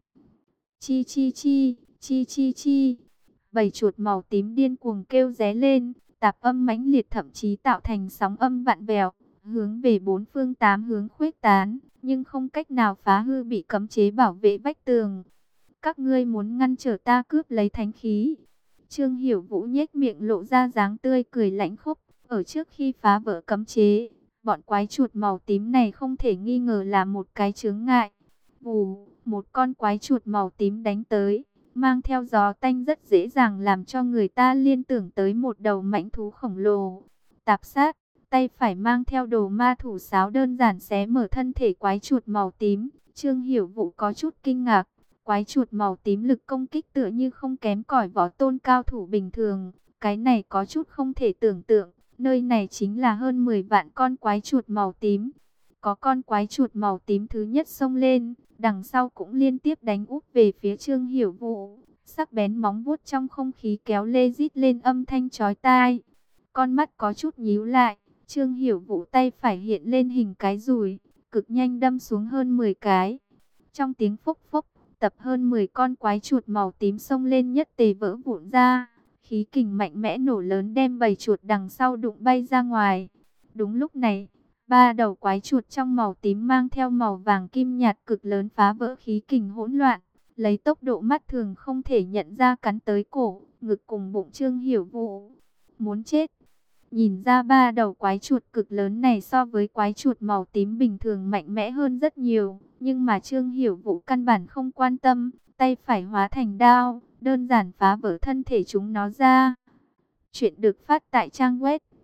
Chi chi chi, chi chi chi. Bầy chuột màu tím điên cuồng kêu ré lên, tạp âm mãnh liệt thậm chí tạo thành sóng âm vặn vẹo, hướng về bốn phương tám hướng khuếch tán, nhưng không cách nào phá hư bị cấm chế bảo vệ vách tường. Các ngươi muốn ngăn trở ta cướp lấy thánh khí? Trương Hiểu Vũ nhếch miệng lộ ra dáng tươi cười lãnh khốc. Ở trước khi phá vỡ cấm chế, bọn quái chuột màu tím này không thể nghi ngờ là một cái chướng ngại. Vù, một con quái chuột màu tím đánh tới, mang theo gió tanh rất dễ dàng làm cho người ta liên tưởng tới một đầu mãnh thú khổng lồ. Tạp sát, tay phải mang theo đồ ma thủ sáo đơn giản xé mở thân thể quái chuột màu tím. Trương Hiểu Vũ có chút kinh ngạc, quái chuột màu tím lực công kích tựa như không kém cỏi võ tôn cao thủ bình thường. Cái này có chút không thể tưởng tượng, nơi này chính là hơn mười vạn con quái chuột màu tím. Có con quái chuột màu tím thứ nhất xông lên, đằng sau cũng liên tiếp đánh úp về phía Trương Hiểu Vũ. Sắc bén móng vuốt trong không khí kéo lê rít lên âm thanh chói tai. Con mắt có chút nhíu lại, Trương Hiểu Vũ tay phải hiện lên hình cái dùi, cực nhanh đâm xuống hơn mười cái. Trong tiếng phốc phốc, tập hơn mười con quái chuột màu tím xông lên nhất tề vỡ vụn ra. Khí kình mạnh mẽ nổ lớn đem bầy chuột đằng sau đụng bay ra ngoài. Đúng lúc này, ba đầu quái chuột trong màu tím mang theo màu vàng kim nhạt cực lớn phá vỡ khí kình hỗn loạn, lấy tốc độ mắt thường không thể nhận ra cắn tới cổ, ngực cùng bụng Trương Hiểu Vũ. Muốn chết. Nhìn ra ba đầu quái chuột cực lớn này so với quái chuột màu tím bình thường mạnh mẽ hơn rất nhiều, nhưng mà Trương Hiểu Vũ căn bản không quan tâm, tay phải hóa thành đao, đơn giản phá vỡ thân thể chúng nó ra. Chuyện được phát tại trang web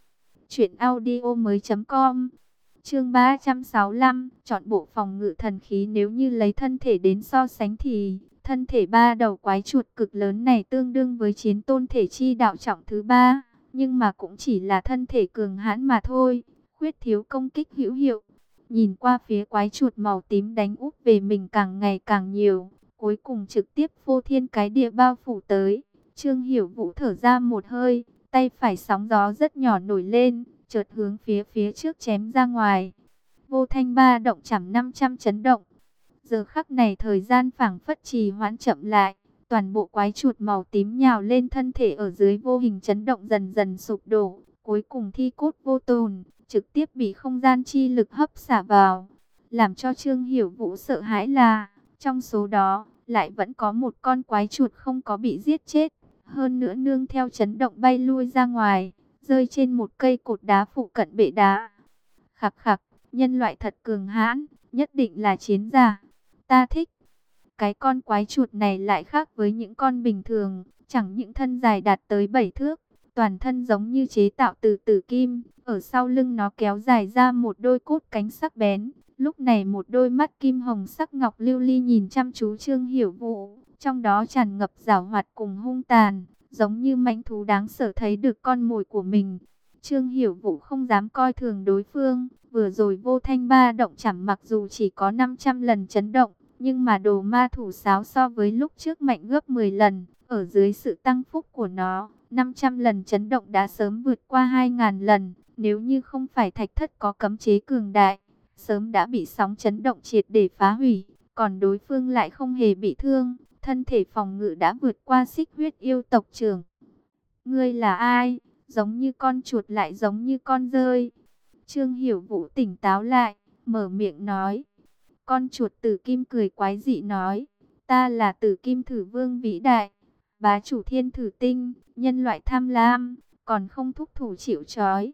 Chuyện audio mới com. Chương ba trăm sáu mươi lăm, chọn bộ phòng ngự thần khí. Nếu như lấy thân thể đến so sánh thì thân thể ba đầu quái chuột cực lớn này tương đương với chiến tôn thể chi đạo trọng thứ ba, nhưng mà cũng chỉ là thân thể cường hãn mà thôi, khuyết thiếu công kích hữu hiệu. Nhìn qua phía quái chuột màu tím đánh úp về mình càng ngày càng nhiều, cuối cùng trực tiếp phô thiên cái địa bao phủ tới. Trương Hiểu Vũ thở ra một hơi, tay phải sóng gió rất nhỏ nổi lên, chợt hướng phía phía trước chém ra ngoài. Vô thanh ba động chảm năm trăm chấn động. Giờ khắc này thời gian phảng phất trì hoãn chậm lại, toàn bộ quái chuột màu tím nhào lên thân thể ở dưới vô hình chấn động dần dần sụp đổ, cuối cùng thi cốt vô tồn, trực tiếp bị không gian chi lực hấp xả vào. Làm cho Trương Hiểu Vũ sợ hãi là, trong số đó, lại vẫn có một con quái chuột không có bị giết chết, hơn nữa nương theo chấn động bay lui ra ngoài, rơi trên một cây cột đá phụ cận bệ đá. Khặc khặc, nhân loại thật cường hãn, nhất định là chiến giả. Ta thích. Cái con quái chuột này lại khác với những con bình thường, chẳng những thân dài đạt tới bảy thước, toàn thân giống như chế tạo từ tử kim, ở sau lưng nó kéo dài ra một đôi cốt cánh sắc bén. Lúc này một đôi mắt kim hồng sắc ngọc lưu ly nhìn chăm chú Trương Hiểu Vũ, trong đó tràn ngập giảo hoạt cùng hung tàn, giống như mãnh thú đáng sợ thấy được con mồi của mình. Trương Hiểu Vũ không dám coi thường đối phương, vừa rồi vô thanh ba động chảm mặc dù chỉ có năm trăm lần chấn động, nhưng mà đồ ma thủ sáo so với lúc trước mạnh gấp mười lần, ở dưới sự tăng phúc của nó, năm trăm lần chấn động đã sớm vượt qua hai nghìn lần, nếu như không phải thạch thất có cấm chế cường đại, sớm đã bị sóng chấn động triệt để phá hủy, còn đối phương lại không hề bị thương, thân thể phòng ngự đã vượt qua xích huyết yêu tộc trưởng. Ngươi là ai? Giống như con chuột lại giống như con dơi. Trương Hiểu Vũ tỉnh táo lại, mở miệng nói. Con chuột Tử Kim cười quái dị nói, ta là Tử Kim Thử Vương vĩ đại, bá chủ thiên thử tinh, nhân loại tham lam, còn không thúc thủ chịu trói.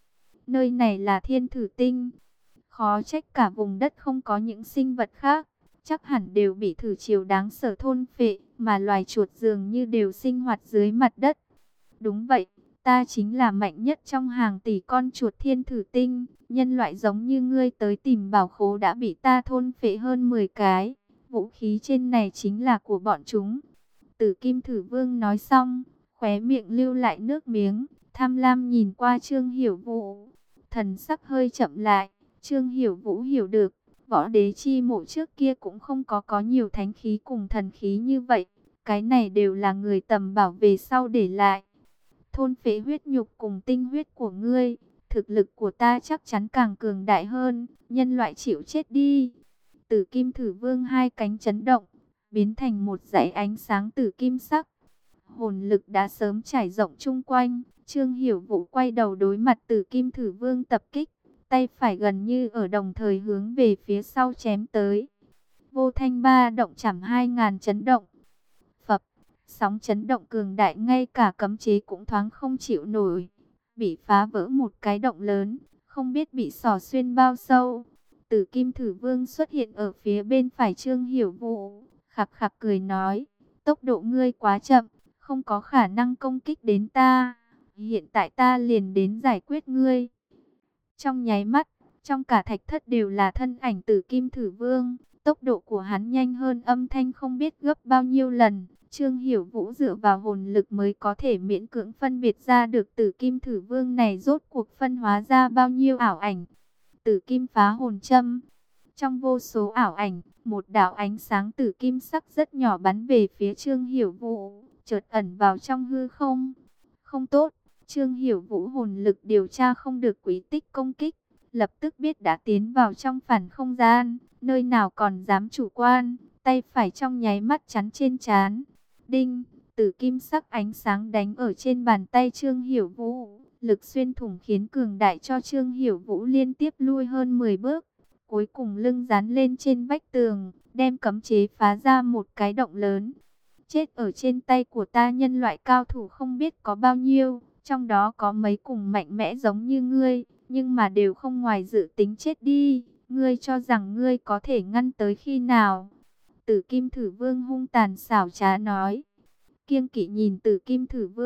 Nơi này là thiên thử tinh, khó trách cả vùng đất không có những sinh vật khác, chắc hẳn đều bị thử triều đáng sợ thôn phệ, mà loài chuột dường như đều sinh hoạt dưới mặt đất. Đúng vậy, ta chính là mạnh nhất trong hàng tỷ con chuột thiên thử tinh, nhân loại giống như ngươi tới tìm bảo khố đã bị ta thôn phệ hơn mười cái, vũ khí trên này chính là của bọn chúng. Tử Kim Thử Vương nói xong, khóe miệng lưu lại nước miếng, tham lam nhìn qua Trương Hiểu Vũ, thần sắc hơi chậm lại. Trương Hiểu Vũ hiểu được, võ đế chi mộ trước kia cũng không có có nhiều thánh khí cùng thần khí như vậy, cái này đều là người tầm bảo về sau để lại. Thôn phệ huyết nhục cùng tinh huyết của ngươi, thực lực của ta chắc chắn càng cường đại hơn, nhân loại chịu chết đi. Tử Kim Thử Vương hai cánh chấn động, biến thành một dải ánh sáng tử kim sắc. Hồn lực đã sớm trải rộng chung quanh, Trương Hiểu Vũ quay đầu đối mặt Tử Kim Thử Vương tập kích, tay phải gần như ở đồng thời hướng về phía sau chém tới. Vô thanh ba động chảm hai ngàn chấn động. Phập, sóng chấn động cường đại ngay cả cấm chế cũng thoáng không chịu nổi, bị phá vỡ một cái động lớn, không biết bị xỏ xuyên bao sâu. Tử Kim Thử Vương xuất hiện ở phía bên phải Trương Hiểu Vũ, khặc khặc cười nói, tốc độ ngươi quá chậm, không có khả năng công kích đến ta, hiện tại ta liền đến giải quyết ngươi. Trong nháy mắt, trong cả thạch thất đều là thân ảnh Tử Kim Thử Vương, tốc độ của hắn nhanh hơn âm thanh không biết gấp bao nhiêu lần. Trương Hiểu Vũ dựa vào hồn lực mới có thể miễn cưỡng phân biệt ra được Tử Kim Thử Vương này rốt cuộc phân hóa ra bao nhiêu ảo ảnh. Tử Kim Phá Hồn Châm. Trong vô số ảo ảnh, một đạo ánh sáng tử kim sắc rất nhỏ bắn về phía Trương Hiểu Vũ, chợt ẩn vào trong hư không. Không tốt, Trương Hiểu Vũ hồn lực điều tra không được quỹ tích công kích, lập tức biết đã tiến vào trong phản không gian, nơi nào còn dám chủ quan, tay phải trong nháy mắt chắn trên trán. Đinh, tử kim sắc ánh sáng đánh ở trên bàn tay Trương Hiểu Vũ, lực xuyên thủng khiến cường đại cho Trương Hiểu Vũ liên tiếp lui hơn mười bước, cuối cùng lưng dán lên trên vách tường, đem cấm chế phá ra một cái động lớn. Chết ở trên tay của ta nhân loại cao thủ không biết có bao nhiêu, trong đó có mấy cùng mạnh mẽ giống như ngươi, nhưng mà đều không ngoài dự tính chết đi, ngươi cho rằng ngươi có thể ngăn tới khi nào? Tử Kim Thử Vương hung tàn xảo trá nói. Kiêng kỵ nhìn Tử Kim Thử Vương,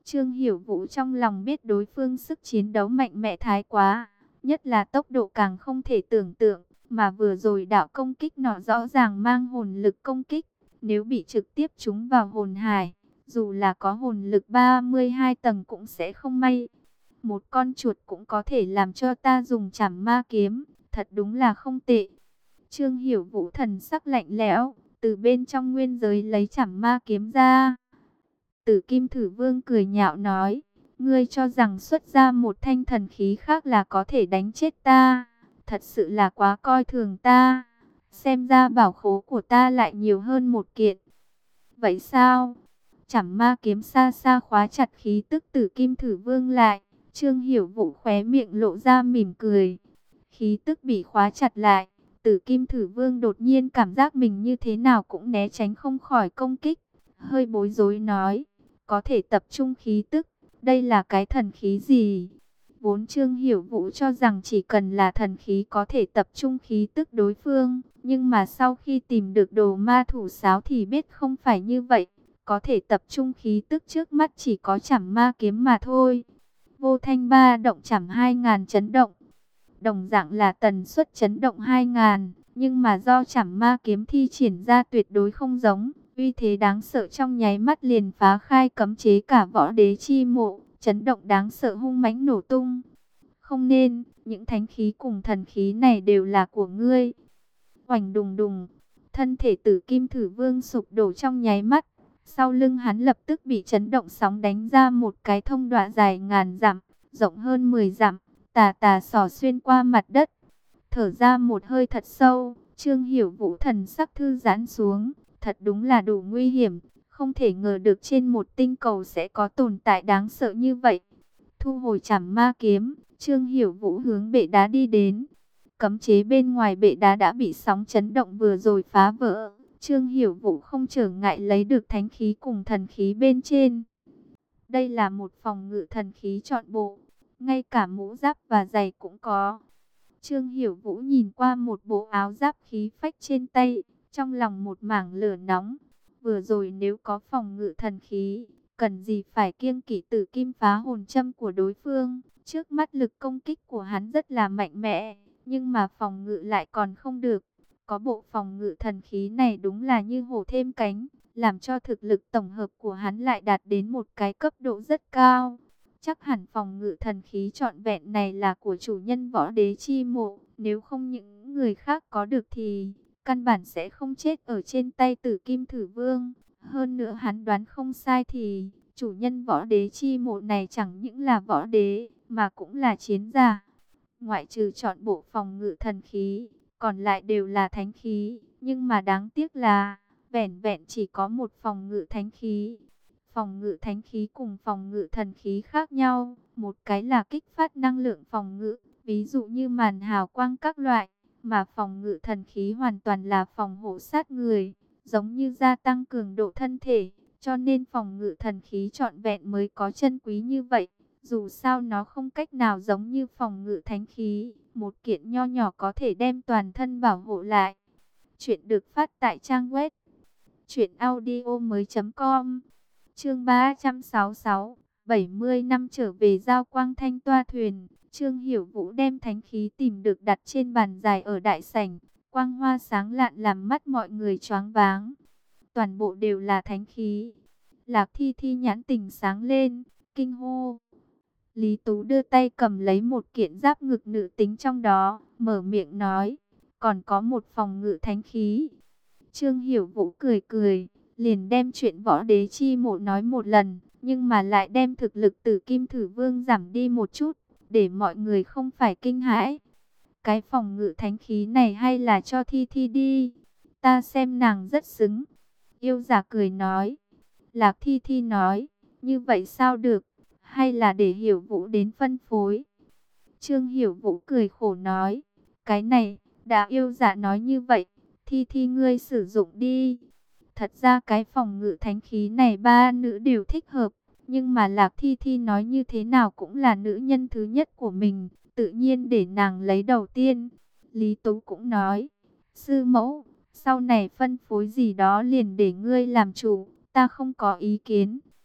Trương Hiểu Vũ trong lòng biết đối phương sức chiến đấu mạnh mẽ thái quá, nhất là tốc độ càng không thể tưởng tượng, mà vừa rồi đạo công kích nọ rõ ràng mang hồn lực công kích, nếu bị trực tiếp trúng vào hồn hải, dù là có hồn lực ba mươi hai tầng cũng sẽ không may. Một con chuột cũng có thể làm cho ta dùng trảm ma kiếm, thật đúng là không tệ. Trương Hiểu Vũ thần sắc lạnh lẽo, từ bên trong nguyên giới lấy trảm ma kiếm ra. Tử Kim Thử Vương cười nhạo nói, ngươi cho rằng xuất ra một thanh thần khí khác là có thể đánh chết ta, thật sự là quá coi thường ta. Xem ra bảo khố của ta lại nhiều hơn một kiện. Vậy sao? Trảm ma kiếm xa xa khóa chặt khí tức Tử Kim Thử Vương lại. Trương Hiểu Vũ khóe miệng lộ ra mỉm cười. Khí tức bị khóa chặt lại, Tử Kim Thử Vương đột nhiên cảm giác mình như thế nào cũng né tránh không khỏi công kích. Hơi bối rối nói, có thể tập trung khí tức, đây là cái thần khí gì? Vốn Trương Hiểu Vũ cho rằng chỉ cần là thần khí có thể tập trung khí tức đối phương, nhưng mà sau khi tìm được đồ ma thủ sáo thì biết không phải như vậy, có thể tập trung khí tức trước mắt chỉ có trảm ma kiếm mà thôi. Vô thanh ba động trảm hai ngàn chấn động, đồng dạng là tần suất chấn động hai ngàn, nhưng mà do trảm ma kiếm thi triển ra tuyệt đối không giống, uy thế đáng sợ trong nháy mắt liền phá khai cấm chế cả võ đế chi mộ, chấn động đáng sợ hung mãnh nổ tung. Không nên, những thánh khí cùng thần khí này đều là của ngươi. Oành đùng đùng, thân thể Tử Kim Thử Vương sụp đổ trong nháy mắt, sau lưng hắn lập tức bị chấn động sóng đánh ra một cái thông đoạn dài ngàn dặm, rộng hơn mười dặm, tà tà xỏ xuyên qua mặt đất. Thở ra một hơi thật sâu, Trương Hiểu Vũ thần sắc thư giãn xuống, thật đúng là đủ nguy hiểm, không thể ngờ được trên một tinh cầu sẽ có tồn tại đáng sợ như vậy. Thu hồi trảm ma kiếm, Trương Hiểu Vũ hướng bệ đá đi đến. Cấm chế bên ngoài bệ đá đã bị sóng chấn động vừa rồi phá vỡ. Trương Hiểu Vũ không trở ngại lấy được thánh khí cùng thần khí bên trên. Đây là một phòng ngự thần khí trọn bộ, ngay cả mũ giáp và giày cũng có. Trương Hiểu Vũ nhìn qua một bộ áo giáp khí phách trên tay, trong lòng một mảng lửa nóng. Vừa rồi nếu có phòng ngự thần khí, cần gì phải kiêng kỵ Tử Kim phá hồn châm của đối phương. Trước mắt lực công kích của hắn rất là mạnh mẽ, nhưng mà phòng ngự lại còn không được. Có bộ phòng ngự thần khí này đúng là như hổ thêm cánh, làm cho thực lực tổng hợp của hắn lại đạt đến một cái cấp độ rất cao. Chắc hẳn phòng ngự thần khí trọn vẹn này là của chủ nhân võ đế chi mộ, nếu không những người khác có được thì căn bản sẽ không chết ở trên tay Tử Kim Thử Vương. Hơn nữa hắn đoán không sai thì chủ nhân võ đế chi mộ này chẳng những là võ đế mà cũng là chiến giả. Ngoại trừ chọn bộ phòng ngự thần khí, còn lại đều là thánh khí, nhưng mà đáng tiếc là vẻn vẹn chỉ có một phòng ngự thánh khí. Phòng ngự thánh khí cùng phòng ngự thần khí khác nhau, một cái là kích phát năng lượng phòng ngự, ví dụ như màn hào quang các loại, mà phòng ngự thần khí hoàn toàn là phòng hộ sát người, giống như gia tăng cường độ thân thể, cho nên phòng ngự thần khí trọn vẹn mới có chân quý như vậy. Dù sao nó không cách nào giống như phòng ngự thánh khí, một kiện nho nhỏ có thể đem toàn thân bảo hộ lại. Chuyện được phát tại trang web truyện audio mới chấm com. Chương ba trăm sáu mươi sáu, bảy mươi năm trở về giao quang thanh toa thuyền. Trương Hiểu Vũ đem thánh khí tìm được đặt trên bàn dài ở đại sảnh, quang hoa sáng lạn làm mắt mọi người choáng váng. Toàn bộ đều là thánh khí. Lạc Thi Thi nhãn tình sáng lên, kinh hô. Lý Tú đưa tay cầm lấy một kiện giáp ngực nữ tính trong đó, mở miệng nói, còn có một phòng ngự thánh khí. Trương Hiểu Vũ cười cười, liền đem chuyện võ đế chi mộ nói một lần, nhưng mà lại đem thực lực Tử Kim Thử Vương giảm đi một chút, để mọi người không phải kinh hãi. Cái phòng ngự thánh khí này hay là cho Thi Thi đi, ta xem nàng rất xứng. Yêu giả cười nói. Lạc Thi Thi nói, như vậy sao được, hay là để Hiểu Vũ đến phân phối. Trương Hiểu Vũ cười khổ nói, cái này, đã yêu giả nói như vậy, Thi Thi ngươi sử dụng đi. Thật ra cái phòng ngự thánh khí này ba nữ đều thích hợp, nhưng mà Lạc Thi Thi nói như thế nào cũng là nữ nhân thứ nhất của mình, tự nhiên để nàng lấy đầu tiên. Lý Tú cũng nói, sư mẫu, sau này phân phối gì đó liền để ngươi làm chủ, ta không có ý kiến.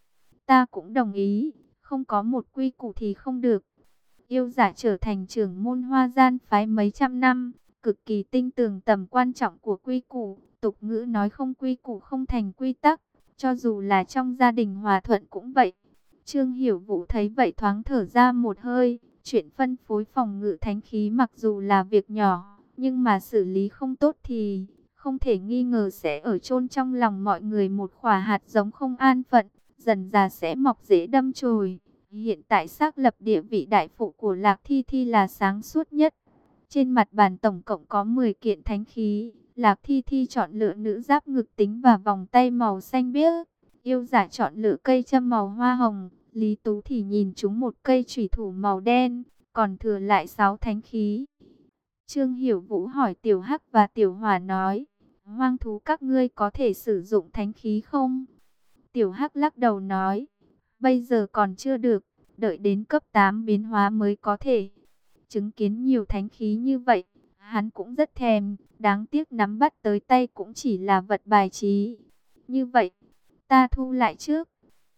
Ta cũng đồng ý, không có một quy củ thì không được. Yêu giả trở thành trưởng môn Hoa Gian phái mấy trăm năm, cực kỳ tinh tường tầm quan trọng của quy củ. Tục ngữ nói không quy củ không thành quy tắc, cho dù là trong gia đình hòa thuận cũng vậy. Trương Hiểu Vũ thấy vậy thoáng thở ra một hơi. Chuyện phân phối phòng ngự thánh khí mặc dù là việc nhỏ, nhưng mà xử lý không tốt thì không thể nghi ngờ sẽ ở chôn trong lòng mọi người một quả hạt giống không an phận, dần dà sẽ mọc rễ đâm chồi. Hiện tại xác lập địa vị đại phụ của Lạc Thi Thi là sáng suốt nhất. Trên mặt bàn tổng cộng có mười kiện thánh khí. Lạc Thi Thi chọn lựa nữ giáp ngực tính và vòng tay màu xanh biếc. Yêu giả chọn lựa cây châm màu hoa hồng. Lý Tú thì nhìn chúng một cây chủy thủ màu đen, còn thừa lại sáu thánh khí. Trương Hiểu Vũ hỏi Tiểu Hắc và Tiểu Hỏa nói, hoang thú các ngươi có thể sử dụng thánh khí không? Tiểu Hắc lắc đầu nói, bây giờ còn chưa được, đợi đến cấp tám biến hóa mới có thể. Chứng kiến nhiều thánh khí như vậy, hắn cũng rất thèm, đáng tiếc nắm bắt tới tay cũng chỉ là vật bài trí. Như vậy, ta thu lại trước.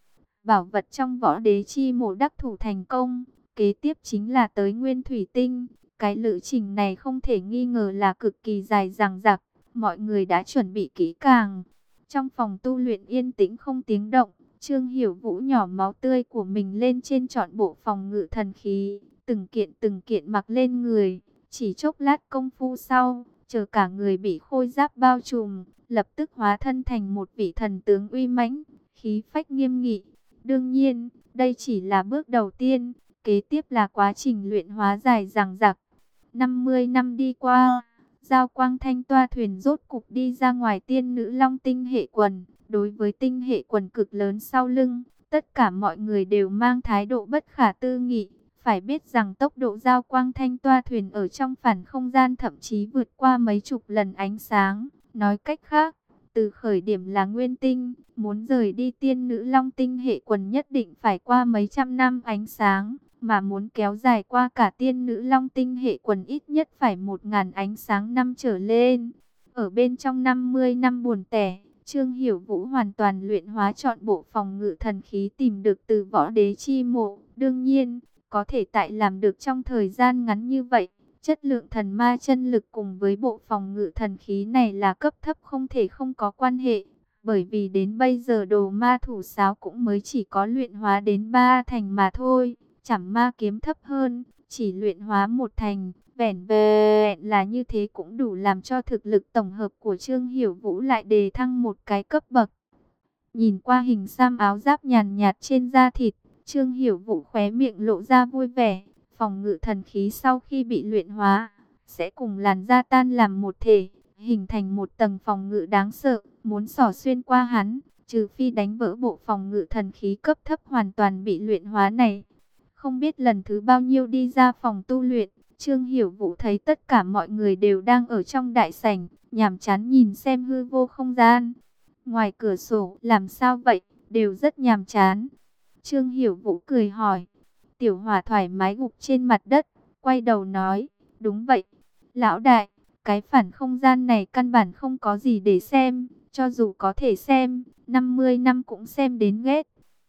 Bảo vật trong võ đế chi mộ đắc thủ thành công, kế tiếp chính là tới Nguyên Thủy Tinh. Cái lữ trình này không thể nghi ngờ là cực kỳ dài dằng dặc, mọi người đã chuẩn bị kỹ càng. Trong phòng tu luyện yên tĩnh không tiếng động, Trương Hiểu Vũ nhỏ máu tươi của mình lên trên trọn bộ phòng ngự thần khí, từng kiện từng kiện mặc lên người. Chỉ chốc lát công phu sau, chờ cả người bị khôi giáp bao trùm, lập tức hóa thân thành một vị thần tướng uy mãnh, khí phách nghiêm nghị. Đương nhiên, đây chỉ là bước đầu tiên, kế tiếp là quá trình luyện hóa dài dằng dặc. năm mươi năm đi qua, Giao Quang Thanh toa thuyền rốt cục đi ra ngoài tiên nữ long tinh hệ quần. Đối với tinh hệ quần cực lớn sau lưng, tất cả mọi người đều mang thái độ bất khả tư nghị. Phải biết rằng tốc độ Giao Quang Thanh toa thuyền ở trong phản không gian thậm chí vượt qua mấy chục lần ánh sáng. Nói cách khác, từ khởi điểm là nguyên tinh, muốn rời đi tiên nữ long tinh hệ quần nhất định phải qua mấy trăm năm ánh sáng. Mà muốn kéo dài qua cả tiên nữ long tinh hệ quần ít nhất phải một ngàn ánh sáng năm trở lên. Ở bên trong năm mươi năm buồn tẻ, Trương Hiểu Vũ hoàn toàn luyện hóa trọn bộ phòng ngự thần khí tìm được từ võ đế chi mộ. Đương nhiên, có thể tại làm được trong thời gian ngắn như vậy, chất lượng thần ma chân lực cùng với bộ phòng ngự thần khí này là cấp thấp không thể không có quan hệ. Bởi vì đến bây giờ đồ ma thủ sáo cũng mới chỉ có luyện hóa đến ba thành mà thôi. Chảm ma kiếm thấp hơn, chỉ luyện hóa một thành, vẻn vẹn là như thế cũng đủ làm cho thực lực tổng hợp của Trương Hiểu Vũ lại đề thăng một cái cấp bậc. Nhìn qua hình xăm áo giáp nhàn nhạt trên da thịt, Trương Hiểu Vũ khóe miệng lộ ra vui vẻ. Phòng ngự thần khí sau khi bị luyện hóa, sẽ cùng làn da tan làm một thể, hình thành một tầng phòng ngự đáng sợ, muốn xỏ xuyên qua hắn, trừ phi đánh vỡ bộ phòng ngự thần khí cấp thấp hoàn toàn bị luyện hóa này. Không biết lần thứ bao nhiêu đi ra phòng tu luyện, Trương Hiểu Vũ thấy tất cả mọi người đều đang ở trong đại sảnh, nhàm chán nhìn xem hư vô không gian. Ngoài cửa sổ, làm sao vậy, đều rất nhàm chán. Trương Hiểu Vũ cười hỏi. Tiểu Hỏa thoải mái gục trên mặt đất, quay đầu nói, đúng vậy, lão đại, cái phản không gian này căn bản không có gì để xem, cho dù có thể xem, năm mươi năm cũng xem đến ghét.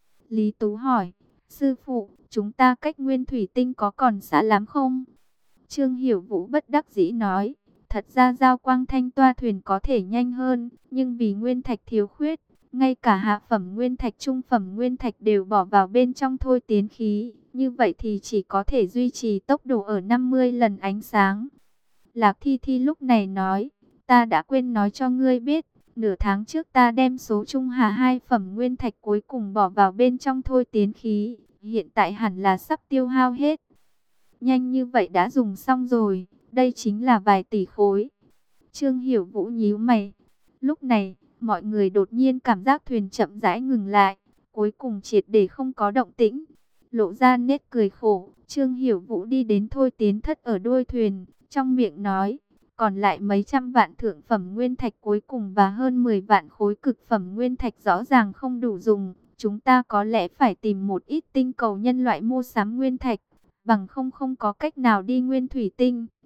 Lý Tú hỏi, sư phụ, chúng ta cách Nguyên Thủy Tinh có còn xa lắm không? Trương Hiểu Vũ bất đắc dĩ nói, thật ra Giao Quang Thanh toa thuyền có thể nhanh hơn, nhưng vì nguyên thạch thiếu khuyết, ngay cả hạ phẩm nguyên thạch trung phẩm nguyên thạch đều bỏ vào bên trong thôi tiến khí, như vậy thì chỉ có thể duy trì tốc độ ở năm mươi lần ánh sáng. Lạc Thi Thi lúc này nói, ta đã quên nói cho ngươi biết, nửa tháng trước ta đem số trung hà hai phẩm nguyên thạch cuối cùng bỏ vào bên trong thôi tiến khí, hiện tại hẳn là sắp tiêu hao hết. Nhanh như vậy đã dùng xong rồi, đây chính là vài tỷ khối. Trương Hiểu Vũ nhíu mày. Lúc này, mọi người đột nhiên cảm giác thuyền chậm rãi ngừng lại, cuối cùng triệt để không có động tĩnh. Lộ ra nét cười khổ, Trương Hiểu Vũ đi đến thôi tiến thất ở đuôi thuyền, trong miệng nói, còn lại mấy trăm vạn thượng phẩm nguyên thạch cuối cùng và hơn mười vạn khối cực phẩm nguyên thạch rõ ràng không đủ dùng. Chúng ta có lẽ phải tìm một ít tinh cầu nhân loại mua sắm nguyên thạch, bằng không không có cách nào đi Nguyên Thủy Tinh.